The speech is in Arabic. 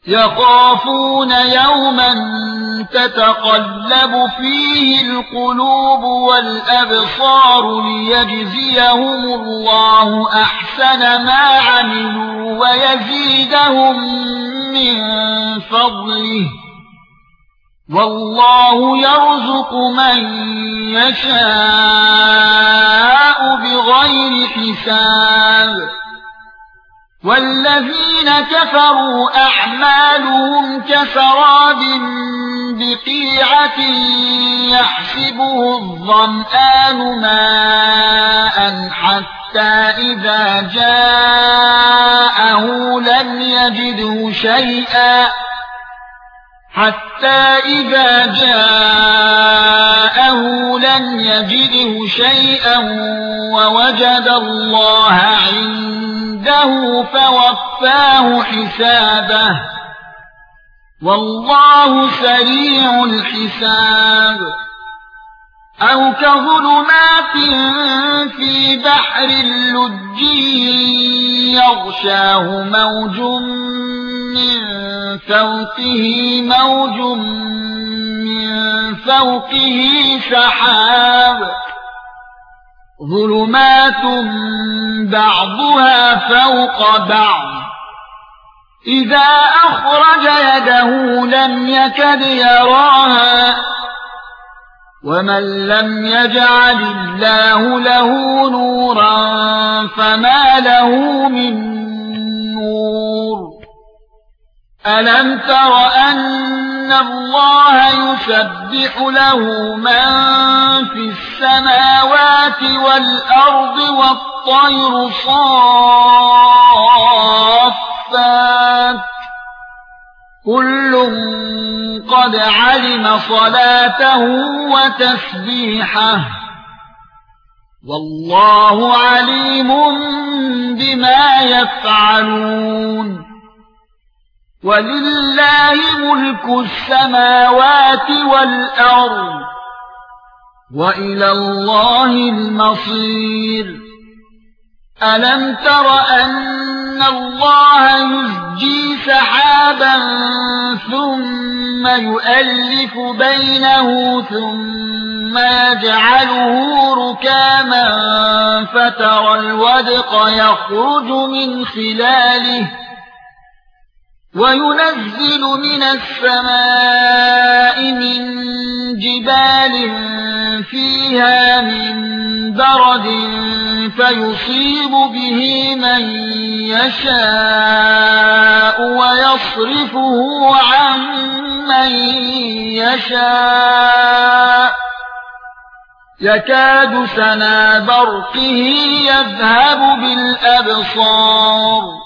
يخافون يوما تتقلب فيه القلوب والأبصار ليجزيهم الله أحسن ما عملوا ويزيدهم من فضله والله يرزق من يشاء بغير حساب والذين كفروا أعمالهم كسراب بقيعة يحسبه الظمآن ماء حتى إذا جاءه لم يجده شيئا ووجد الله عنده فوفاه حسابه والله سريع الحساب أو كظلمات في بحر لجي يغشاه موج من فوقه سحاب ظلمات بعضها فوق بعض إذا أخرج يده لم يكد يراها ومن لم يجعل الله له نورا فما له من نور ألم تر أن الله يسبح له من في السماوات والأرض والطير صافات كل قد علم صلاته وتسبيحه والله عليم بما يفعلون ولله ملك السماوات والأرض وإلى الله المصير ألم تر أن الله يزجي سحابا ثم يؤلف بينه ثم يجعله ركاما فترى الودق يخرج من خلاله وينزل من السماء من جبال فيها من برد فيصيب به من يشاء ويصرفه عن من يشاء يكاد سنا برقه يذهب بالأبصار